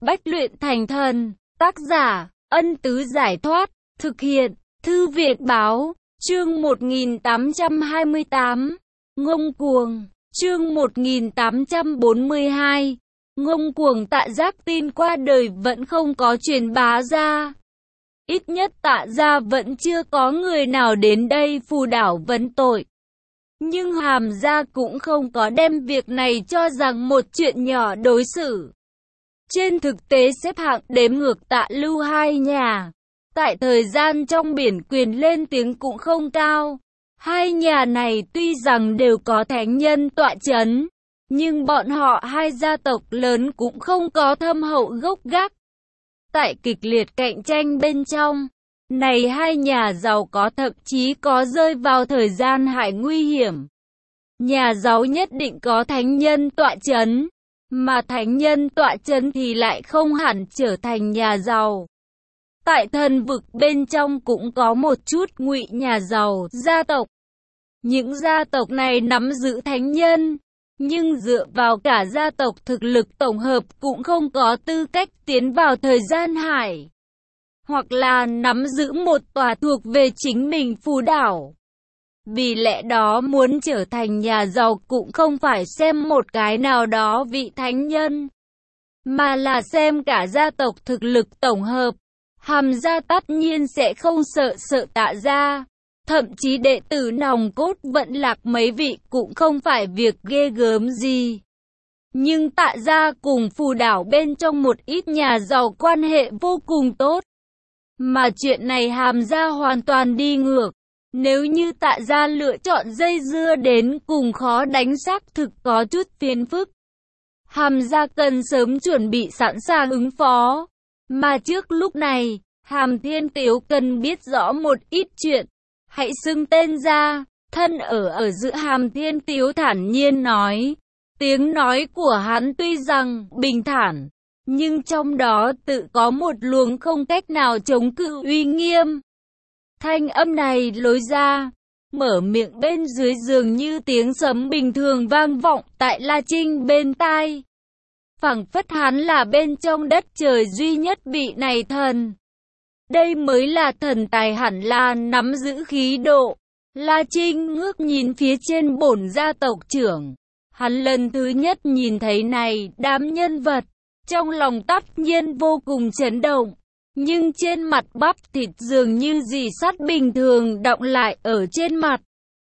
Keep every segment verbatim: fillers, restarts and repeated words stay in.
Bách luyện thành thần. Tác giả, Ân Tứ Giải Thoát. Thực hiện, Thư viện báo. Chương một nghìn tám trăm hai mươi tám. Ngông cuồng. Chương một nghìn tám trăm bốn mươi hai. Ngông cuồng. Tạ Giác tin qua đời vẫn không có truyền bá ra. Ít nhất Tạ gia vẫn chưa có người nào đến đây phù đảo vấn tội. Nhưng Hàm gia cũng không có đem việc này cho rằng một chuyện nhỏ đối xử. Trên thực tế xếp hạng đếm ngược Tạ Lưu hai nhà, tại thời gian trong biển quyền lên tiếng cũng không cao. Hai nhà này tuy rằng đều có thánh nhân tọa chấn, nhưng bọn họ hai gia tộc lớn cũng không có thâm hậu gốc gác. Tại kịch liệt cạnh tranh bên trong, này hai nhà giàu có thậm chí có rơi vào thời gian hại nguy hiểm. Nhà giàu nhất định có thánh nhân tọa chấn, mà thánh nhân tọa chấn thì lại không hẳn trở thành nhà giàu. Tại thần vực bên trong cũng có một chút ngụy nhà giàu, gia tộc. Những gia tộc này nắm giữ thánh nhân, nhưng dựa vào cả gia tộc thực lực tổng hợp cũng không có tư cách tiến vào thời gian hải. Hoặc là nắm giữ một tòa thuộc về chính mình phù đảo. Vì lẽ đó muốn trở thành nhà giàu cũng không phải xem một cái nào đó vị thánh nhân, mà là xem cả gia tộc thực lực tổng hợp. Hàm gia tất nhiên sẽ không sợ sợ Tạ gia. Thậm chí đệ tử nòng cốt vẫn lạc mấy vị cũng không phải việc ghê gớm gì. Nhưng Tạ gia cùng phù đảo bên trong một ít nhà giàu quan hệ vô cùng tốt. Mà chuyện này Hàm gia hoàn toàn đi ngược. Nếu như Tạ gia lựa chọn dây dưa đến cùng khó đánh xác thực có chút phiền phức. Hàm gia cần sớm chuẩn bị sẵn sàng ứng phó. Mà trước lúc này, Hàm Thiên Tiếu cần biết rõ một ít chuyện. Hãy xưng tên ra. Thân ở ở giữa Hàm Thiên Tiếu thản nhiên nói. Tiếng nói của hắn tuy rằng bình thản, nhưng trong đó tự có một luồng không cách nào chống cự uy nghiêm. Thanh âm này lối ra, mở miệng bên dưới dường như tiếng sấm bình thường vang vọng tại La Trinh bên tai. Phảng phất hắn là bên trong đất trời duy nhất vị này thần. Đây mới là thần tài hẳn là nắm giữ khí độ. La Trinh ngước nhìn phía trên bổn gia tộc trưởng. Hắn lần thứ nhất nhìn thấy này đám nhân vật. Trong lòng tất nhiên vô cùng chấn động. Nhưng trên mặt bắp thịt dường như dì sắt bình thường đọng lại ở trên mặt.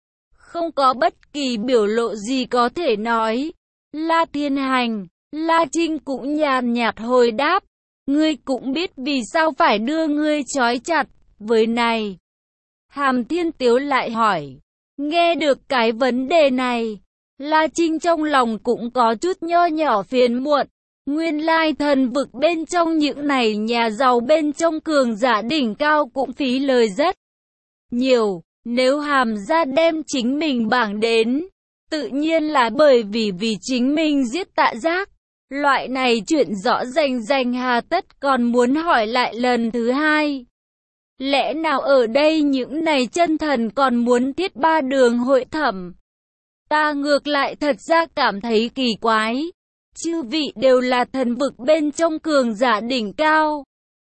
Không có bất kỳ biểu lộ gì có thể nói. La Thiên Hành, La Trinh cũng nhàn nhạt hồi đáp. Ngươi cũng biết vì sao phải đưa ngươi trói chặt với này. Hàm Thiên Tiếu lại hỏi. Nghe được cái vấn đề này, La Trinh trong lòng cũng có chút nho nhỏ phiền muộn. Nguyên lai thần vực bên trong những này nhà giàu bên trong cường giả đỉnh cao cũng phí lời rất nhiều. Nếu Hàm gia đem chính mình bảng đến, tự nhiên là bởi vì vì chính mình giết Tạ Giác. Loại này chuyện rõ rành rành hà tất còn muốn hỏi lại lần thứ hai. Lẽ nào ở đây những này chân thần còn muốn thiết ba đường hội thẩm? Ta ngược lại thật ra cảm thấy kỳ quái. Chư vị đều là thần vực bên trong cường giả đỉnh cao.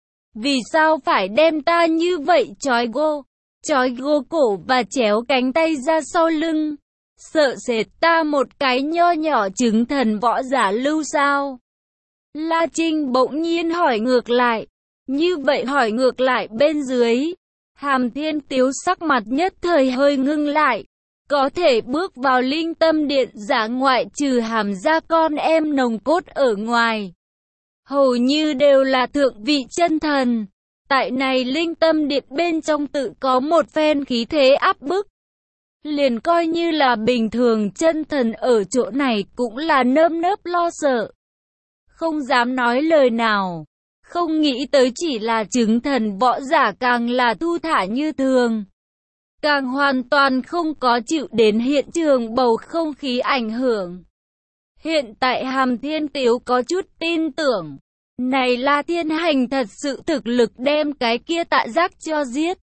Vì sao phải đem ta như vậy trói gô, trói gô cổ và chéo cánh tay ra sau lưng? Sợ sệt ta một cái nho nhỏ chứng thần võ giả lưu sao? La Trinh bỗng nhiên hỏi ngược lại. Như vậy hỏi ngược lại bên dưới, Hàm Thiên Tiếu sắc mặt nhất thời hơi ngưng lại. Có thể bước vào Linh Tâm Điện giả ngoại trừ Hàm gia con em nồng cốt ở ngoài, hầu như đều là thượng vị chân thần. Tại này Linh Tâm Điện bên trong tự có một phen khí thế áp bức. Liền coi như là bình thường chân thần ở chỗ này cũng là nơm nớp lo sợ, không dám nói lời nào. Không nghĩ tới chỉ là chứng thần võ giả càng là thu thả như thường, càng hoàn toàn không có chịu đến hiện trường bầu không khí ảnh hưởng. Hiện tại Hàm Thiên Tiếu có chút tin tưởng, này La Thiên Hành thật sự thực lực đem cái kia Tạ Giác cho giết.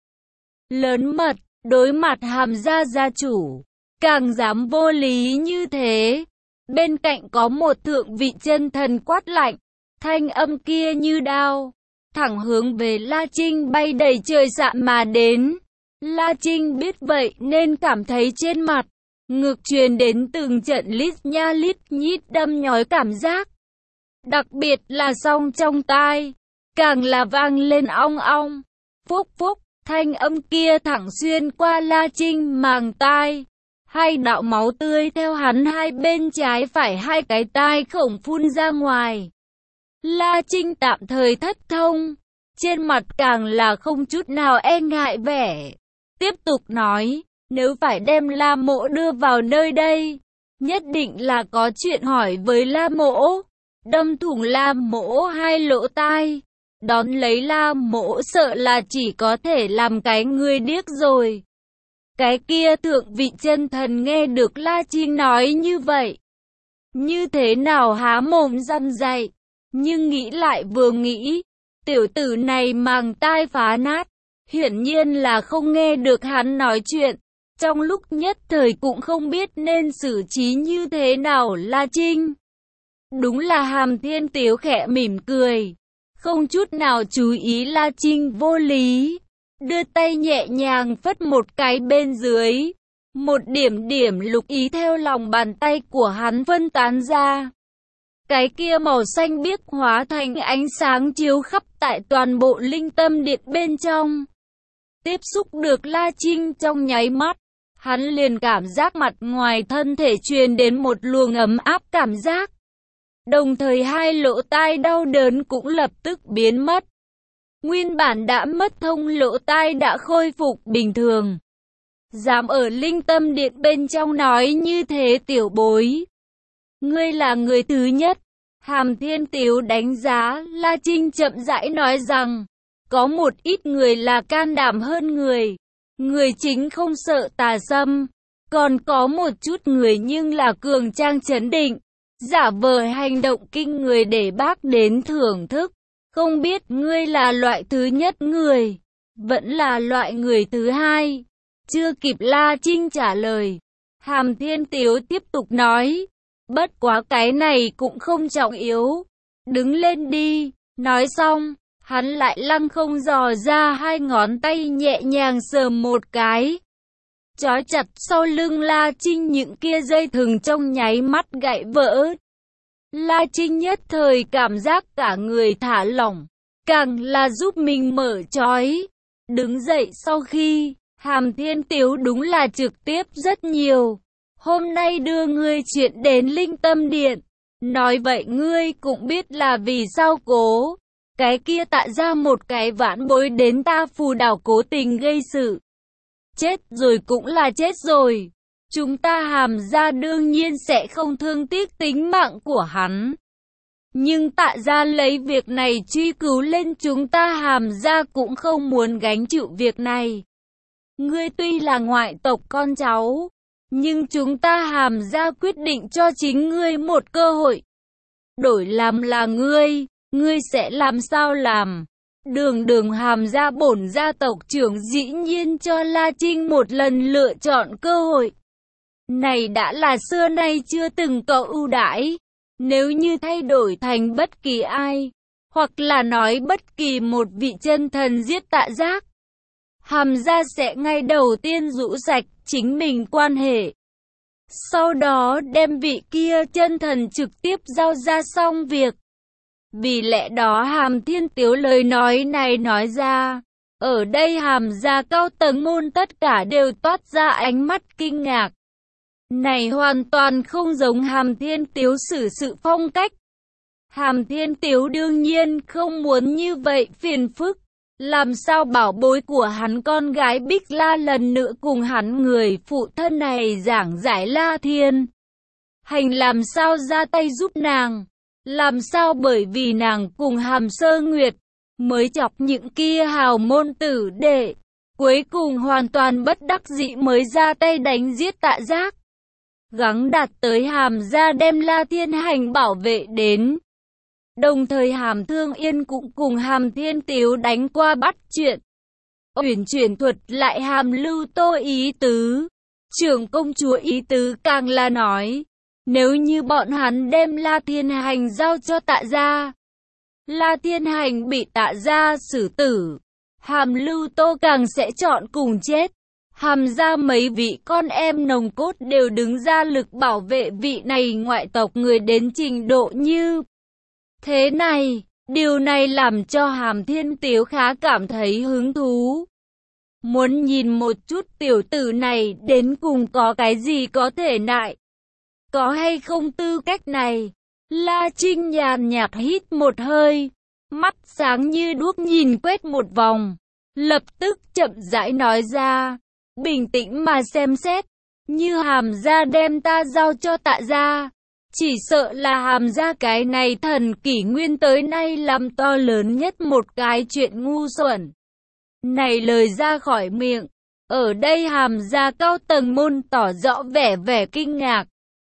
Lớn mật, đối mặt Hàm gia gia chủ, càng dám vô lý như thế. Bên cạnh có một thượng vị chân thần quát lạnh. thanh âm kia như đao, thẳng hướng về La Trinh bay đầy trời xạ mà đến. La Trinh biết vậy nên cảm thấy trên mặt, ngực truyền đến từng trận lít nha lít nhít đâm nhói cảm giác. Đặc biệt là song trong tai, càng là vang lên ong ong, phúc phúc, thanh âm kia thẳng xuyên qua La Trinh màng tai. Hai đạo máu tươi theo hắn hai bên trái phải hai cái tai khổng phun ra ngoài. La Trinh tạm thời thất thông, trên mặt càng là không chút nào e ngại vẻ. Tiếp tục nói, nếu phải đem La Mỗ đưa vào nơi đây, nhất định là có chuyện hỏi với La Mỗ. Đâm thủng La Mỗ hai lỗ tai, đón lấy La Mỗ sợ là chỉ có thể làm cái người điếc rồi. Cái kia thượng vị chân thần nghe được La Trinh nói như vậy, như thế nào há mồm răn dạy, nhưng nghĩ lại vừa nghĩ, tiểu tử này màng tai phá nát, hiển nhiên là không nghe được hắn nói chuyện, trong lúc nhất thời cũng không biết nên xử trí như thế nào La Trinh. Đúng là Hàm Thiên Tiếu khẽ mỉm cười, không chút nào chú ý La Trinh vô lý, đưa tay nhẹ nhàng phất một cái bên dưới, một điểm điểm lục ý theo lòng bàn tay của hắn phân tán ra. Cái kia màu xanh biếc hóa thành ánh sáng chiếu khắp tại toàn bộ linh tâm điện bên trong. Tiếp xúc được La Trinh trong nháy mắt, hắn liền cảm giác mặt ngoài thân thể truyền đến một luồng ấm áp cảm giác. Đồng thời hai lỗ tai đau đớn cũng lập tức biến mất. Nguyên bản đã mất thông lỗ tai đã khôi phục bình thường. Dám ở linh tâm điện bên trong nói như thế tiểu bối. Ngươi là người thứ nhất. Hàm Thiên Tiếu đánh giá, La Trinh chậm rãi nói rằng, có một ít người là can đảm hơn người. Người chính không sợ tà xâm. Còn có một chút người nhưng là cường trang trấn định, giả vờ hành động kinh người để bác đến thưởng thức. Không biết ngươi là loại thứ nhất người, vẫn là loại người thứ hai. Chưa kịp La Trinh trả lời, Hàm Thiên Tiếu tiếp tục nói, bất quá cái này cũng không trọng yếu. Đứng lên đi. Nói xong, hắn lại lăng không dò ra hai ngón tay nhẹ nhàng sờ một cái. Trói chặt sau lưng La Trinh những kia dây thừng trong nháy mắt gãy vỡ. La Trinh nhất thời cảm giác cả người thả lỏng, càng là giúp mình mở trói. Đứng dậy sau khi, Hàm Thiên Tiếu đúng là trực tiếp rất nhiều. Hôm nay đưa ngươi chuyện đến linh tâm điện. Nói vậy ngươi cũng biết là vì sao cố. Cái kia tạ ra một cái vãn bối đến ta Phù Đảo cố tình gây sự. Chết rồi cũng là chết rồi. Chúng ta Hàm gia đương nhiên sẽ không thương tiếc tính mạng của hắn. Nhưng tạ gia lấy việc này truy cứu lên chúng ta Hàm gia cũng không muốn gánh chịu việc này. Ngươi tuy là ngoại tộc con cháu, nhưng chúng ta Hàm gia quyết định cho chính ngươi một cơ hội. Đổi làm là ngươi, ngươi sẽ làm sao làm? Đường đường Hàm gia bổn gia tộc trưởng dĩ nhiên cho La Trinh một lần lựa chọn cơ hội. Này đã là xưa nay chưa từng có ưu đãi. Nếu như thay đổi thành bất kỳ ai, hoặc là nói bất kỳ một vị chân thần giết Tạ Giác, Hàm gia sẽ ngay đầu tiên rũ sạch chính mình quan hệ. Sau đó đem vị kia chân thần trực tiếp giao ra xong việc. Vì lẽ đó Hàm Thiên Tiếu lời nói này nói ra, ở đây Hàm gia cao tầng môn tất cả đều toát ra ánh mắt kinh ngạc. Này hoàn toàn không giống Hàm Thiên Tiếu xử sự phong cách. Hàm Thiên Tiếu đương nhiên không muốn như vậy phiền phức. Làm sao bảo bối của hắn con gái Bích La lần nữa cùng hắn người phụ thân này giảng giải La Thiên Hành làm sao ra tay giúp nàng. Làm sao bởi vì nàng cùng Hàm Sơ Nguyệt mới chọc những kia hào môn tử đệ. Cuối cùng hoàn toàn bất đắc dĩ mới ra tay đánh giết Tạ Giác. Gắng đạt tới Hàm gia đem La Thiên Hành bảo vệ đến. Đồng thời Hàm Thương Yên cũng cùng Hàm Thiên Tiếu đánh qua bắt chuyện. Uyển chuyển thuật lại Hàm Lưu Tô ý tứ. Trưởng công chúa ý tứ càng là nói, nếu như bọn hắn đem La Thiên Hành giao cho Tạ gia, La Thiên Hành bị Tạ gia xử tử, Hàm Lưu Tô càng sẽ chọn cùng chết. Hàm gia mấy vị con em nòng cốt đều đứng ra lực bảo vệ vị này ngoại tộc người đến trình độ như thế này. Điều này làm cho Hàm Thiên Tiếu khá cảm thấy hứng thú. Muốn nhìn một chút tiểu tử này đến cùng có cái gì có thể nại, có hay không tư cách này. La Trinh nhàn nhạt hít một hơi, mắt sáng như đuốc nhìn quét một vòng, lập tức chậm rãi nói ra, bình tĩnh mà xem xét, như Hàm gia đem ta giao cho Tạ gia, chỉ sợ là Hàm gia cái này thần kỷ nguyên tới nay làm to lớn nhất một cái chuyện ngu xuẩn. Này lời ra khỏi miệng, ở đây Hàm gia cao tầng môn tỏ rõ vẻ vẻ kinh ngạc.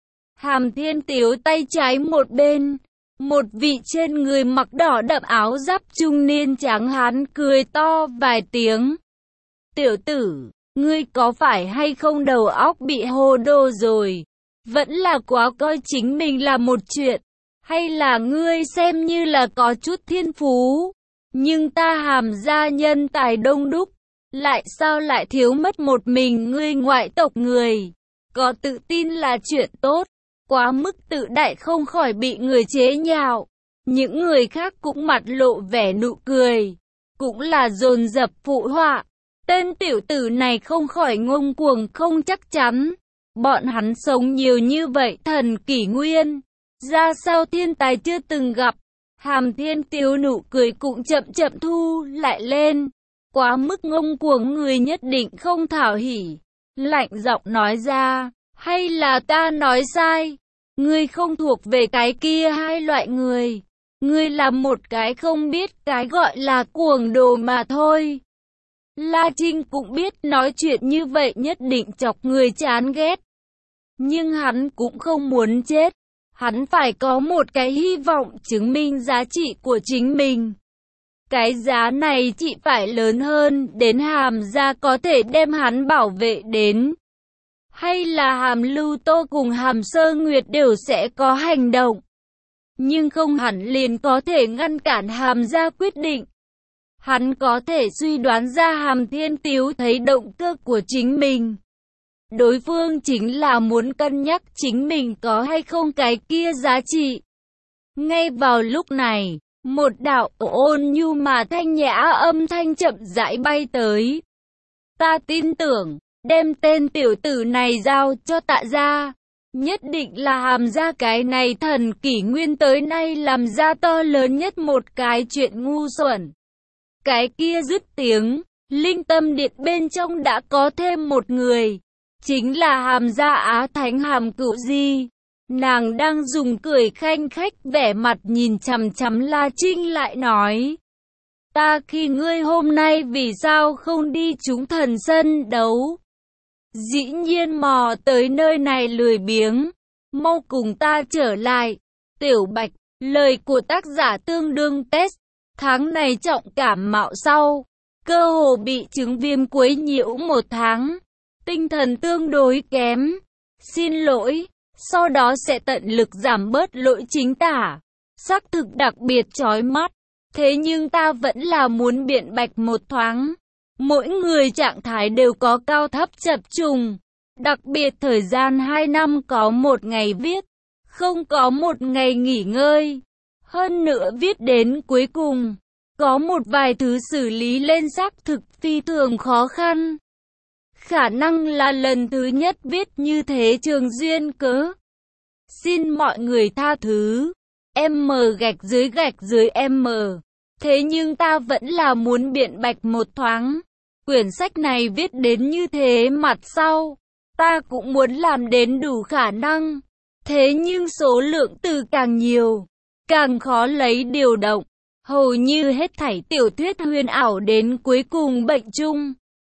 Hàm Thiên Tiếu tay trái một bên, một vị trên người mặc đỏ đậm áo giáp trung niên trắng hán cười to vài tiếng. Tiểu tử, ngươi có phải hay không đầu óc bị hồ đồ rồi? Vẫn là quá coi chính mình là một chuyện, hay là ngươi xem như là có chút thiên phú? Nhưng ta Hàm gia nhân tài đông đúc, lại sao lại thiếu mất một mình ngươi ngoại tộc người? Có tự tin là chuyện tốt, quá mức tự đại không khỏi bị người chế nhạo. Những người khác cũng mặt lộ vẻ nụ cười, cũng là dồn dập phụ họa. Tên tiểu tử này không khỏi ngông cuồng không chắc chắn. Bọn hắn sống nhiều như vậy thần kỷ nguyên, ra sao thiên tài chưa từng gặp. Hàm Thiên Tiếu nụ cười cũng chậm chậm thu lại lên. Quá mức ngông cuồng người nhất định không thảo hỉ. Lạnh giọng nói ra, hay là ta nói sai? Ngươi không thuộc về cái kia hai loại người. Ngươi là một cái không biết cái gọi là cuồng đồ mà thôi. La Trinh cũng biết nói chuyện như vậy nhất định chọc người chán ghét. Nhưng hắn cũng không muốn chết. Hắn phải có một cái hy vọng chứng minh giá trị của chính mình. Cái giá này chỉ phải lớn hơn đến Hàm gia có thể đem hắn bảo vệ đến. Hay là Hàm Lưu Tô cùng Hàm Sơ Nguyệt đều sẽ có hành động. Nhưng không hẳn liền có thể ngăn cản Hàm gia quyết định. Hắn có thể suy đoán ra Hàm Thiên Tiếu thấy động cơ của chính mình. Đối phương chính là muốn cân nhắc chính mình có hay không cái kia giá trị. Ngay vào lúc này, một đạo ôn nhu mà thanh nhã âm thanh chậm rãi bay tới. Ta tin tưởng, đem tên tiểu tử này giao cho Tạ gia, nhất định là Hàm gia cái này thần kỷ nguyên tới nay làm ra to lớn nhất một cái chuyện ngu xuẩn. Cái kia dứt tiếng, Linh Tâm Điện bên trong đã có thêm một người. Chính là Hàm gia Á Thánh Hàm Cửu Di. Nàng đang dùng cười khanh khách vẻ mặt nhìn chằm chằm La Trinh lại nói. Ta khi ngươi hôm nay vì sao không đi chúng thần sân đấu? Dĩ nhiên mò tới nơi này lười biếng. Mau cùng ta trở lại. Tiểu Bạch, lời của tác giả tương đương test. Tháng này trọng cảm mạo sau. Cơ hồ bị chứng viêm quấy nhiễu một tháng. Tinh thần tương đối kém. Xin lỗi. Sau đó sẽ tận lực giảm bớt lỗi chính tả. Xác thực đặc biệt chói mắt. Thế nhưng ta vẫn là muốn biện bạch một thoáng. Mỗi người trạng thái đều có cao thấp chập trùng. Đặc biệt thời gian hai năm có một ngày viết. Không có một ngày nghỉ ngơi. Hơn nữa viết đến cuối cùng. Có một vài thứ xử lý lên xác thực phi thường khó khăn. Khả năng là lần thứ nhất viết như thế Trường duyên cớ. Xin mọi người tha thứ. M gạch dưới gạch dưới M. Thế nhưng ta vẫn là muốn biện bạch một thoáng. Quyển sách này viết đến như thế mặt sau. Ta cũng muốn làm đến đủ khả năng. Thế nhưng số lượng từ càng nhiều, càng khó lấy điều động. Hầu như hết thảy tiểu thuyết huyền ảo đến cuối cùng bệnh chung.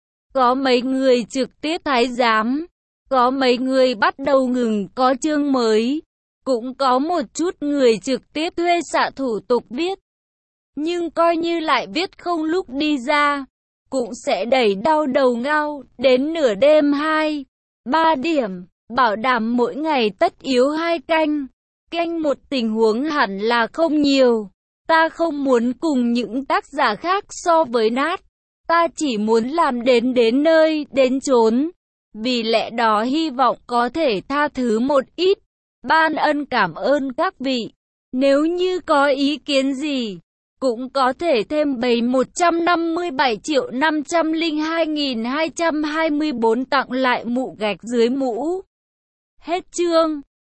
Có mấy người trực tiếp thái giám. Có mấy người bắt đầu ngừng có chương mới. Cũng có một chút người trực tiếp thuê xạ thủ tục viết. Nhưng coi như lại viết không lúc đi ra. Cũng sẽ đẩy đau đầu ngao đến nửa đêm hai, ba điểm. Bảo đảm mỗi ngày tất yếu hai canh. Canh một tình huống hẳn là không nhiều. Ta không muốn cùng những tác giả khác so với nát. Ta chỉ muốn làm đến đến nơi, đến chốn. Vì lẽ đó hy vọng có thể tha thứ một ít. Ban ân cảm ơn các vị. Nếu như có ý kiến gì, cũng có thể thêm bày một trăm năm mươi bảy triệu năm trăm lẻ hai nghìn hai trăm hai mươi bốn tặng lại mụ gạch dưới mũ. Hết chương.